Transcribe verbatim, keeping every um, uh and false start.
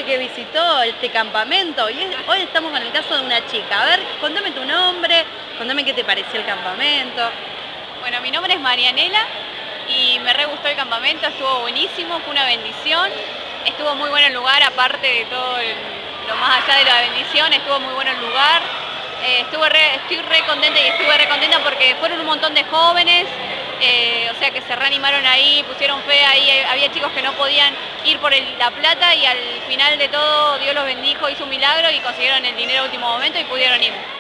que visitó este campamento y es, hoy estamos con el caso de una chica. A ver, contame tu nombre, contame qué te pareció el campamento. Bueno, mi nombre es Marianela y me re gustó el campamento, estuvo buenísimo, fue una bendición, estuvo muy bueno el lugar, aparte de todo el, lo más allá de la bendición, estuvo muy bueno el lugar. Eh, estuve re, estoy re contenta y estuve re contenta porque fueron un montón de jóvenes, eh, o sea que se reanimaron ahí, pusieron fe ahí, había chicos que no podían ir por el, la plata y al final de todo Dios los bendijo, hizo un milagro y consiguieron el dinero a último momento y pudieron ir.